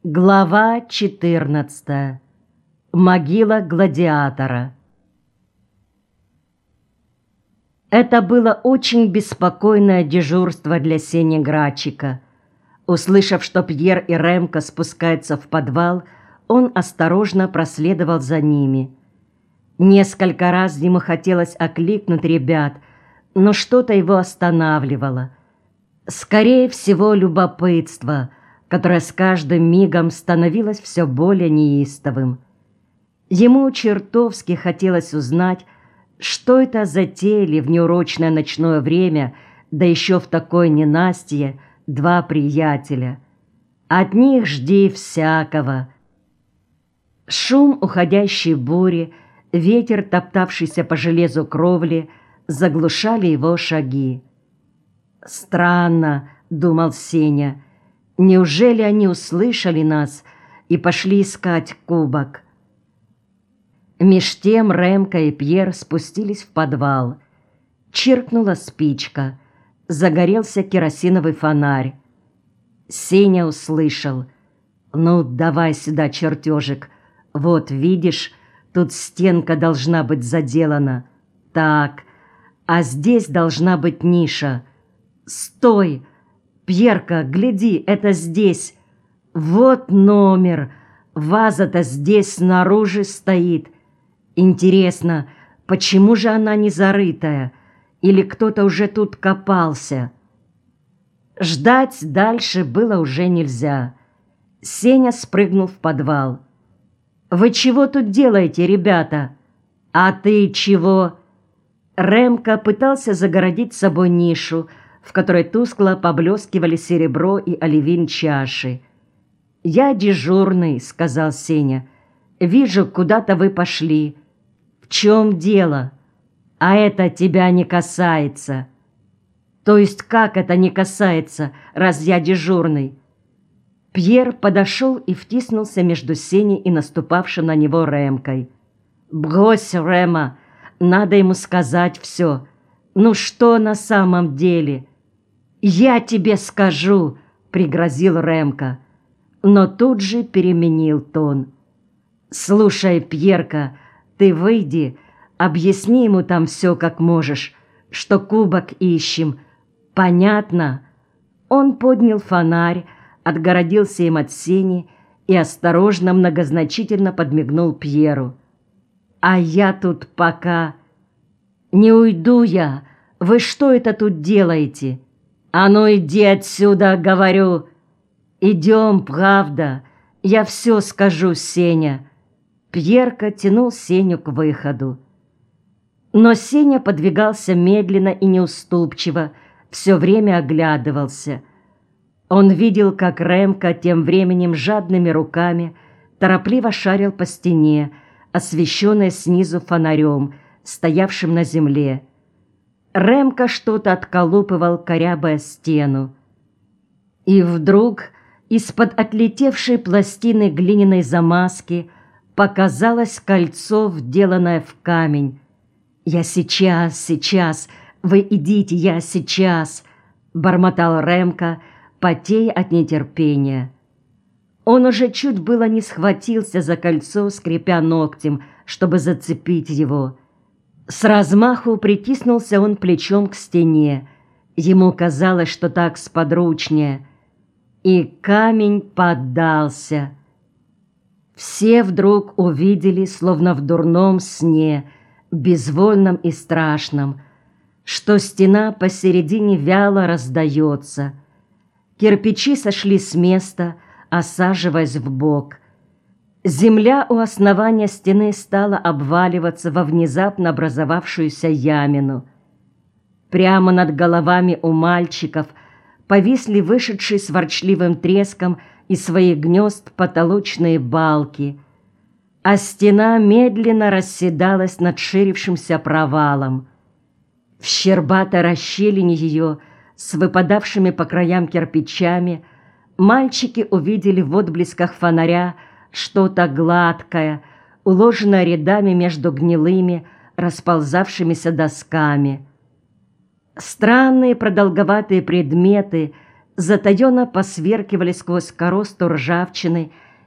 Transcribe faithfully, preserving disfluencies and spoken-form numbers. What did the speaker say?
Глава четырнадцатая. Могила гладиатора. Это было очень беспокойное дежурство для Сени Грачика. Услышав, что Пьер и Ремка спускаются в подвал, он осторожно проследовал за ними. Несколько раз ему хотелось окликнуть ребят, но что-то его останавливало. Скорее всего, любопытство, которое с каждым мигом становилось все более неистовым. Ему чертовски хотелось узнать, что это затеяли в неурочное ночное время, да еще в такое ненастье, два приятеля. От них жди всякого. Шум уходящей бури, ветер, топтавшийся по железу кровли, заглушали его шаги. «Странно», — думал Сеня, — «неужели они услышали нас и пошли искать кубок?» Меж тем Ремка и Пьер спустились в подвал. Чиркнула спичка, загорелся керосиновый фонарь. Сеня услышал: «Ну, давай сюда чертежик. Вот, видишь, тут стенка должна быть заделана. Так, а здесь должна быть ниша. Стой! Пьерка, гляди, это здесь. Вот номер. Ваза-то здесь снаружи стоит. Интересно, почему же она не зарытая? Или кто-то уже тут копался?» Ждать дальше было уже нельзя. Сеня спрыгнул в подвал. «Вы чего тут делаете, ребята?» «А ты чего?» Ремка пытался загородить собой нишу, в которой тускло поблескивали серебро и оливин чаши. «Я дежурный», — сказал Сеня. «Вижу, куда-то вы пошли. В чем дело? А это тебя не касается». «То есть как это не касается, раз я дежурный?» Пьер подошел и втиснулся между Сеней и наступавшим на него Ремкой. «Брось, Рема, надо ему сказать все. Ну что на самом деле?» «Я тебе скажу», — пригрозил Ремка, но тут же переменил тон. «Слушай, Пьерка, ты выйди, объясни ему там все как можешь, что кубок ищем. Понятно?» Он поднял фонарь, отгородился им от Сени и осторожно, многозначительно подмигнул Пьеру. «А я тут пока...» «Не уйду я! Вы что это тут делаете?» «А ну иди отсюда, говорю!» «Идем, правда, я все скажу, Сеня!» Пьерка тянул Сеню к выходу. Но Сеня подвигался медленно и неуступчиво, все время оглядывался. Он видел, как Ремка тем временем жадными руками торопливо шарил по стене, освещенной снизу фонарем, стоявшим на земле. Ремка что-то отколупывал, корябая стену. И вдруг из-под отлетевшей пластины глиняной замазки показалось кольцо, вделанное в камень. «Я сейчас, сейчас, вы идите, я сейчас!» — бормотал Ремка, потея от нетерпения. Он уже чуть было не схватился за кольцо, скрипя ногтем, чтобы зацепить его. С размаху притиснулся он плечом к стене. Ему казалось, что так сподручнее. И камень поддался. Все вдруг увидели, словно в дурном сне, безвольном и страшном, что стена посередине вяло раздается. Кирпичи сошли с места, осаживаясь в бок. Земля у основания стены стала обваливаться во внезапно образовавшуюся ямину. Прямо над головами у мальчиков повисли вышедшие с ворчливым треском из своих гнезд потолочные балки, а стена медленно расседалась над ширившимся провалом. В щербатой расщелине ее с выпадавшими по краям кирпичами мальчики увидели в отблесках фонаря что-то гладкое, уложенное рядами между гнилыми, расползавшимися досками. Странные продолговатые предметы затаенно посверкивали сквозь коросту ржавчины